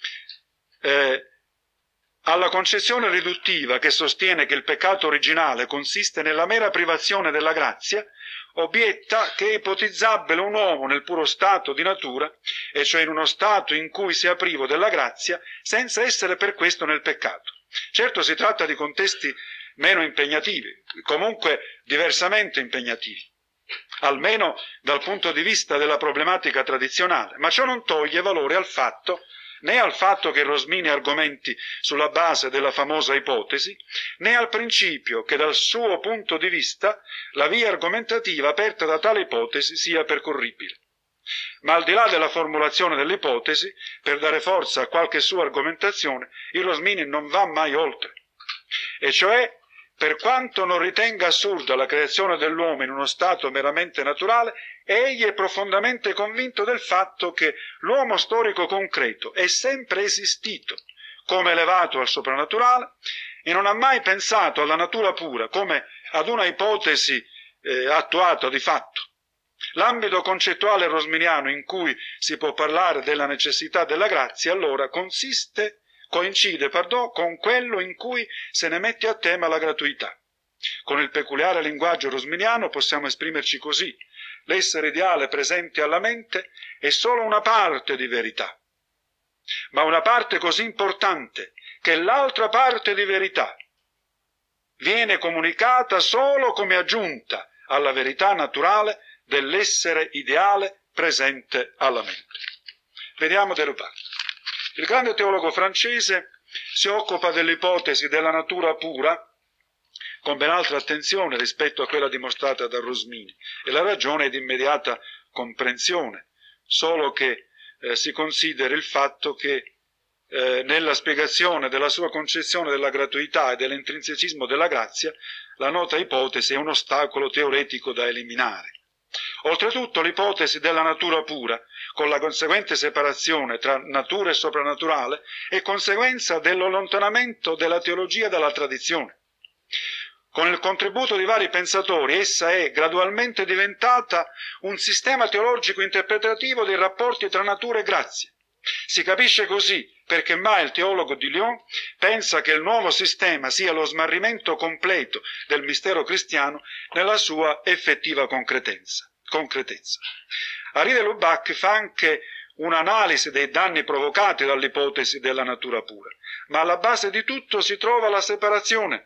eh, alla concezione riduttiva che sostiene che il peccato originale consiste nella mera privazione della grazia, obietta che è ipotizzabile un uomo nel puro stato di natura, e cioè in uno stato in cui sia privo della grazia, senza essere per questo nel peccato. Certo, si tratta di contesti meno impegnativi, comunque diversamente impegnativi, almeno dal punto di vista della problematica tradizionale, ma ciò non toglie valore al fatto, né al fatto che Rosmini argomenti sulla base della famosa ipotesi, né al principio che dal suo punto di vista la via argomentativa aperta da tale ipotesi sia percorribile. Ma al di là della formulazione dell'ipotesi, per dare forza a qualche sua argomentazione, il Rosmini non va mai oltre. E cioè, per quanto non ritenga assurda la creazione dell'uomo in uno stato meramente naturale, egli è profondamente convinto del fatto che l'uomo storico concreto è sempre esistito come elevato al soprannaturale e non ha mai pensato alla natura pura come ad una ipotesi eh, attuata di fatto. L'ambito concettuale rosminiano in cui si può parlare della necessità della grazia allora consiste, coincide pardon, con quello in cui se ne mette a tema la gratuità. Con il peculiare linguaggio rosminiano possiamo esprimerci così: l'essere ideale presente alla mente è solo una parte di verità, ma una parte così importante che l'altra parte di verità viene comunicata solo come aggiunta alla verità naturale dell'essere ideale presente alla mente. Vediamo De Lubac. Il grande teologo francese si occupa dell'ipotesi della natura pura con ben altra attenzione rispetto a quella dimostrata da Rosmini, e la ragione è di immediata comprensione, solo che eh, si consideri il fatto che eh, nella spiegazione della sua concezione della gratuità e dell'intrinseicismo della grazia la nota ipotesi è un ostacolo teoretico da eliminare. Oltretutto l'ipotesi della natura pura, con la conseguente separazione tra natura e soprannaturale, è conseguenza dell'allontanamento della teologia dalla tradizione. Con il contributo di vari pensatori essa è gradualmente diventata un sistema teologico interpretativo dei rapporti tra natura e grazia. Si capisce così perché mai il teologo di Lyon pensa che il nuovo sistema sia lo smarrimento completo del mistero cristiano nella sua effettiva concretezza. concretezza. Henri de Lubac fa anche un'analisi dei danni provocati dall'ipotesi della natura pura, ma alla base di tutto si trova la separazione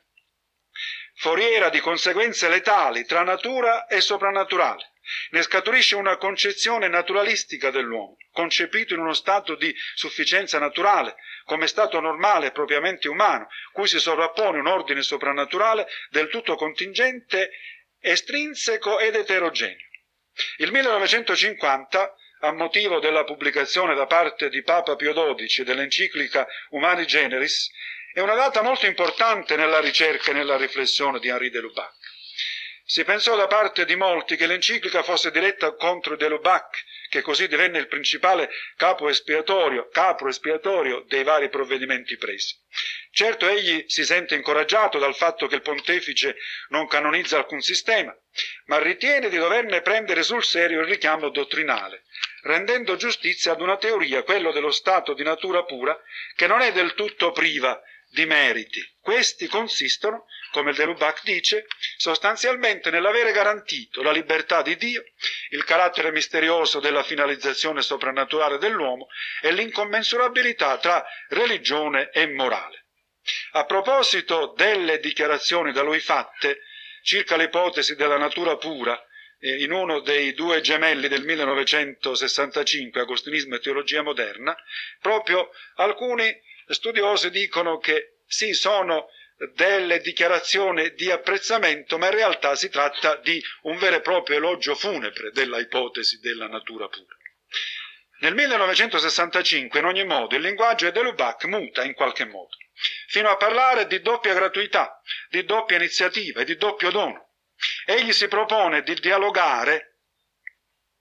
foriera di conseguenze letali tra natura e soprannaturale. Ne scaturisce una concezione naturalistica dell'uomo, concepito in uno stato di sufficienza naturale, come stato normale e propriamente umano, cui si sovrappone un ordine soprannaturale del tutto contingente, estrinseco ed eterogeneo. Il millenovecentocinquanta, a motivo della pubblicazione da parte di Papa Pio dodici dell'enciclica Humani Generis, è una data molto importante nella ricerca e nella riflessione di Henri de Lubac. Si pensò da parte di molti che l'enciclica fosse diretta contro de Lubac, che così divenne il principale capo espiatorio, capro espiatorio dei vari provvedimenti presi. Certo, egli si sente incoraggiato dal fatto che il pontefice non canonizza alcun sistema, ma ritiene di doverne prendere sul serio il richiamo dottrinale, rendendo giustizia ad una teoria, quello dello stato di natura pura, che non è del tutto priva di meriti. Questi consistono, come De Lubac dice, sostanzialmente nell'avere garantito la libertà di Dio, il carattere misterioso della finalizzazione soprannaturale dell'uomo e l'incommensurabilità tra religione e morale. A proposito delle dichiarazioni da lui fatte circa l'ipotesi della natura pura in uno dei due gemelli del millenovecentosessantacinque, Agostinismo e Teologia Moderna, proprio alcuni studiosi dicono che sì, sono delle dichiarazioni di apprezzamento, ma in realtà si tratta di un vero e proprio elogio funebre della ipotesi della natura pura. Nel millenovecentosessantacinque, in ogni modo, il linguaggio di De Lubac muta in qualche modo, fino a parlare di doppia gratuità, di doppia iniziativa e di doppio dono. Egli si propone di dialogare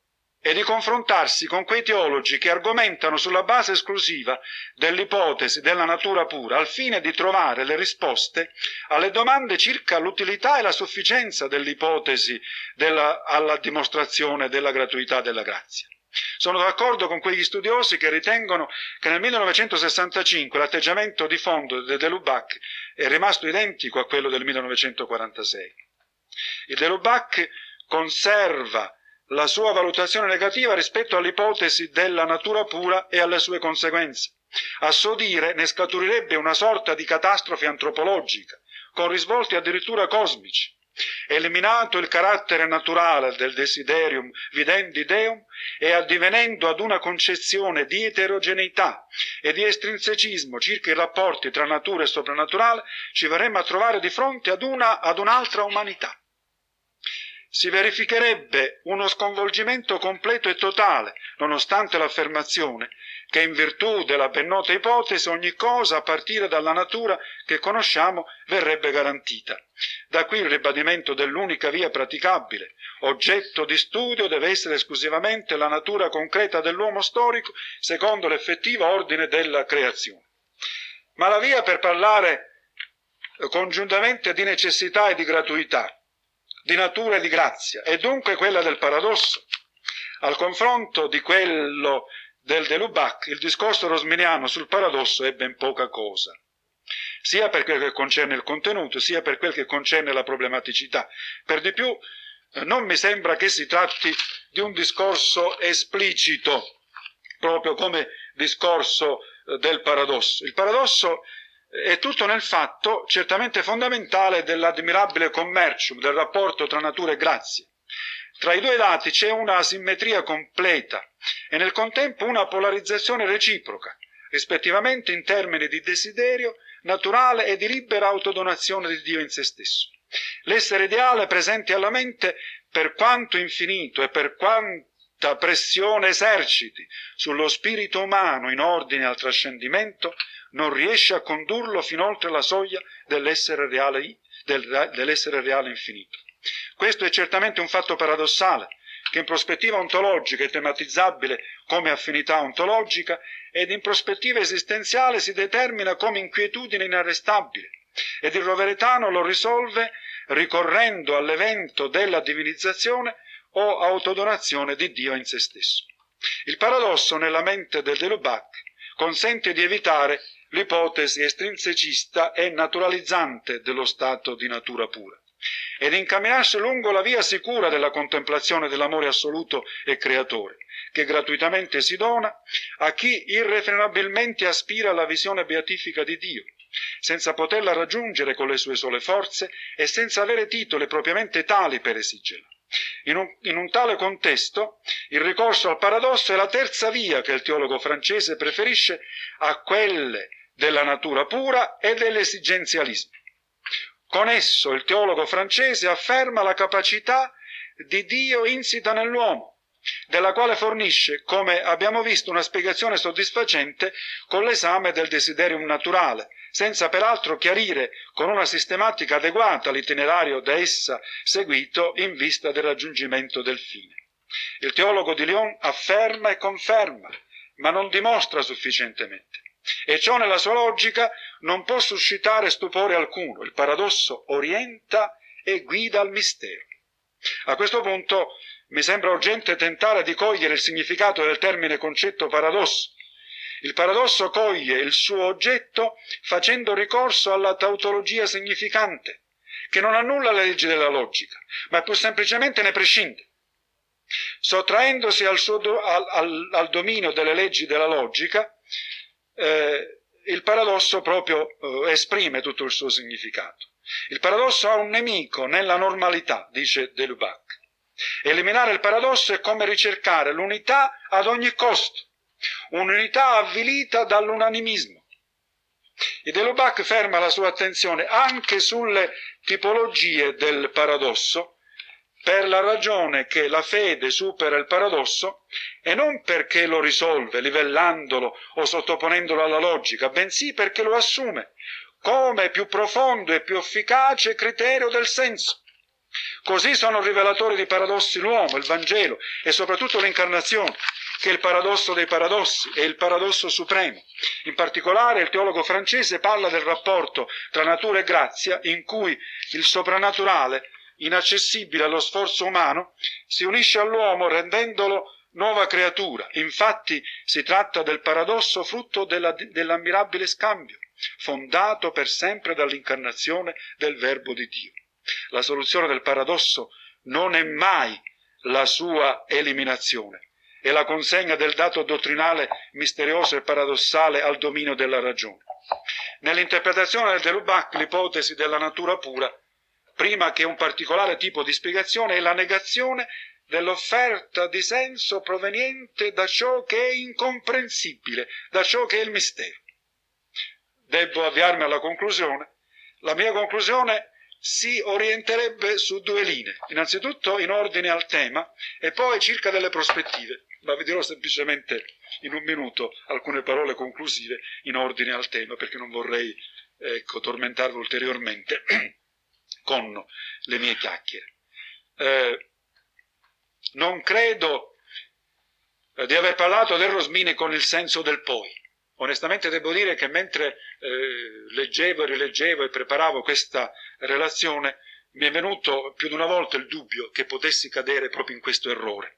e di confrontarsi con quei teologi che argomentano sulla base esclusiva dell'ipotesi della natura pura, al fine di trovare le risposte alle domande circa l'utilità e la sufficienza dell'ipotesi della, alla dimostrazione della gratuità della grazia. Sono d'accordo con quegli studiosi che ritengono che nel millenovecentosessantacinque l'atteggiamento di fondo di de Lubac è rimasto identico a quello del millenovecentoquarantasei. Il de Lubac conserva la sua valutazione negativa rispetto all'ipotesi della natura pura e alle sue conseguenze. A suo dire ne scaturirebbe una sorta di catastrofe antropologica, con risvolti addirittura cosmici. Eliminato il carattere naturale del desiderium videndi Deum e addivenendo ad una concezione di eterogeneità e di estrinsecismo circa i rapporti tra natura e soprannaturale, ci verremmo a trovare di fronte ad una, ad un'altra umanità. Si verificherebbe uno sconvolgimento completo e totale, nonostante l'affermazione che in virtù della ben nota ipotesi ogni cosa a partire dalla natura che conosciamo verrebbe garantita. Da qui il ribadimento dell'unica via praticabile. Oggetto di studio deve essere esclusivamente la natura concreta dell'uomo storico secondo l'effettivo ordine della creazione. Ma la via per parlare congiuntamente di necessità e di gratuità, di natura e di grazia, è dunque quella del paradosso. Al confronto di quello del de Lubac, il discorso rosminiano sul paradosso è ben poca cosa, sia per quel che concerne il contenuto, sia per quel che concerne la problematicità. Per di più, non mi sembra che si tratti di un discorso esplicito, proprio come discorso del paradosso. Il paradosso è tutto nel fatto certamente fondamentale dell'admirabile commercium, del rapporto tra natura e grazia. Tra i due dati c'è una asimmetria completa e nel contempo una polarizzazione reciproca, rispettivamente in termini di desiderio naturale e di libera autodonazione di Dio in se stesso. L'essere ideale presente alla mente, per quanto infinito e per quanta pressione eserciti sullo spirito umano in ordine al trascendimento, non riesce a condurlo fin oltre la soglia dell'essere reale, del, dell'essere reale infinito. Questo è certamente un fatto paradossale, che in prospettiva ontologica è tematizzabile come affinità ontologica ed in prospettiva esistenziale si determina come inquietudine inarrestabile, ed il roveretano lo risolve ricorrendo all'evento della divinizzazione o autodonazione di Dio in se stesso. Il paradosso nella mente del de Lubac consente di evitare l'ipotesi estrinsecista e naturalizzante dello stato di natura pura ed incamminarsi lungo la via sicura della contemplazione dell'amore assoluto e creatore, che gratuitamente si dona a chi irrefrenabilmente aspira alla visione beatifica di Dio, senza poterla raggiungere con le sue sole forze e senza avere titoli propriamente tali per esigerla. In un, in un tale contesto, il ricorso al paradosso è la terza via che il teologo francese preferisce a quelle della natura pura e dell'esigenzialismo. Con esso il teologo francese afferma la capacità di Dio insita nell'uomo, della quale fornisce, come abbiamo visto, una spiegazione soddisfacente con l'esame del desiderium naturale, senza peraltro chiarire con una sistematica adeguata l'itinerario da essa seguito in vista del raggiungimento del fine. Il teologo di Lyon afferma e conferma, ma non dimostra sufficientemente. E ciò nella sua logica non può suscitare stupore alcuno. Il paradosso orienta e guida al mistero. A questo punto mi sembra urgente tentare di cogliere il significato del termine concetto paradosso. Il paradosso coglie il suo oggetto facendo ricorso alla tautologia significante, che non annulla le leggi della logica, ma più semplicemente ne prescinde. Sottraendosi al, suo do, al, al, al dominio delle leggi della logica, Eh, il paradosso proprio eh, esprime tutto il suo significato. Il paradosso ha un nemico nella normalità, dice de Lubac. Eliminare il paradosso è come ricercare l'unità ad ogni costo, un'unità avvilita dall'unanimismo. E de Lubac ferma la sua attenzione anche sulle tipologie del paradosso, per la ragione che la fede supera il paradosso e non perché lo risolve livellandolo o sottoponendolo alla logica, bensì perché lo assume come più profondo e più efficace criterio del senso. Così sono rivelatori di paradossi l'uomo, il Vangelo e soprattutto l'incarnazione, che è il paradosso dei paradossi, è il paradosso supremo. In particolare il teologo francese parla del rapporto tra natura e grazia, in cui il soprannaturale, inaccessibile allo sforzo umano, si unisce all'uomo rendendolo nuova creatura. Infatti si tratta del paradosso frutto della, dell'ammirabile scambio, fondato per sempre dall'incarnazione del Verbo di Dio. La soluzione del paradosso non è mai la sua eliminazione, è la consegna del dato dottrinale misterioso e paradossale al dominio della ragione. Nell'interpretazione del de Lubac l'ipotesi della natura pura, prima che un particolare tipo di spiegazione, è la negazione dell'offerta di senso proveniente da ciò che è incomprensibile, da ciò che è il mistero. Devo avviarmi alla conclusione. La mia conclusione si orienterebbe su due linee, innanzitutto in ordine al tema e poi circa delle prospettive, ma vi dirò semplicemente in un minuto alcune parole conclusive in ordine al tema, perché non vorrei ecco, tormentarvi ulteriormente con le mie chiacchiere. Eh, non credo eh, di aver parlato del Rosmini con il senso del poi. Onestamente devo dire che mentre eh, leggevo e rileggevo e preparavo questa relazione mi è venuto più di una volta il dubbio che potessi cadere proprio in questo errore.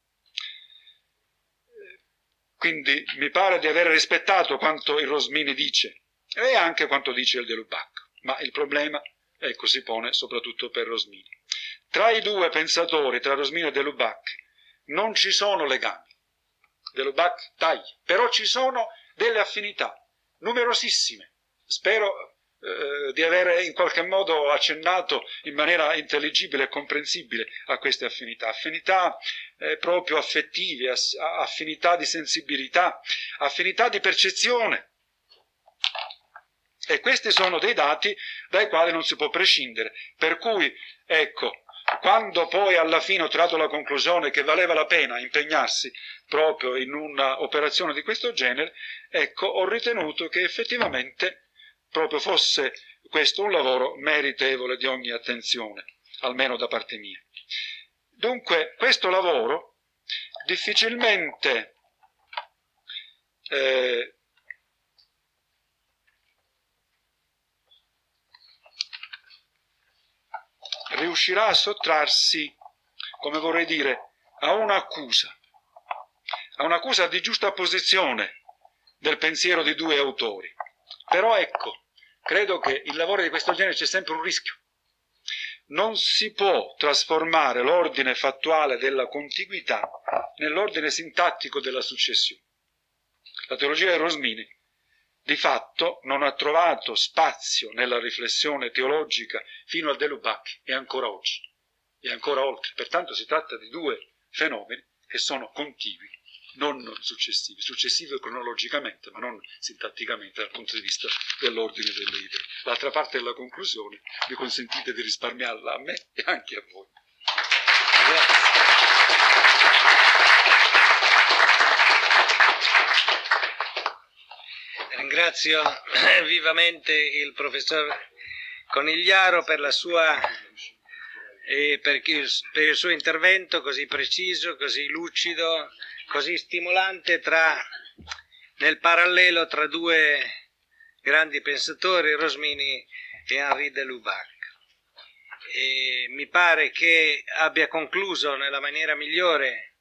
Quindi mi pare di aver rispettato quanto il Rosmini dice e anche quanto dice il de Lubac, ma il problema ecco, si pone soprattutto per Rosmini. Tra i due pensatori, tra Rosmini e de Lubac, non ci sono legami. De Lubac taglia, però ci sono delle affinità, numerosissime. Spero eh, di aver in qualche modo accennato in maniera intelligibile e comprensibile a queste affinità. Affinità eh, proprio affettive, affinità di sensibilità, affinità di percezione. E questi sono dei dati dai quali non si può prescindere. Per cui, ecco, quando poi alla fine ho tratto la conclusione che valeva la pena impegnarsi proprio in un'operazione di questo genere, ecco, ho ritenuto che effettivamente proprio fosse questo un lavoro meritevole di ogni attenzione, almeno da parte mia. Dunque, questo lavoro difficilmente eh, riuscirà a sottrarsi, come vorrei dire, a un'accusa, a un'accusa di giusta posizione del pensiero di due autori. Però ecco, credo che in lavori di questo genere c'è sempre un rischio. Non si può trasformare l'ordine fattuale della contiguità nell'ordine sintattico della successione. La teologia di Rosmini di fatto non ha trovato spazio nella riflessione teologica fino al de Lubac e ancora oggi, e ancora oltre. Pertanto si tratta di due fenomeni che sono contigui, non successivi, successivi cronologicamente, ma non sintatticamente dal punto di vista dell'ordine delle idee. L'altra parte della conclusione mi consentite di risparmiarla a me e anche a voi. Grazie. Ringrazio vivamente il professor Conigliaro per la sua e per il, per il suo intervento così preciso, così lucido, così stimolante tra, nel parallelo tra due grandi pensatori, Rosmini e Henri de Lubac. E mi pare che abbia concluso nella maniera migliore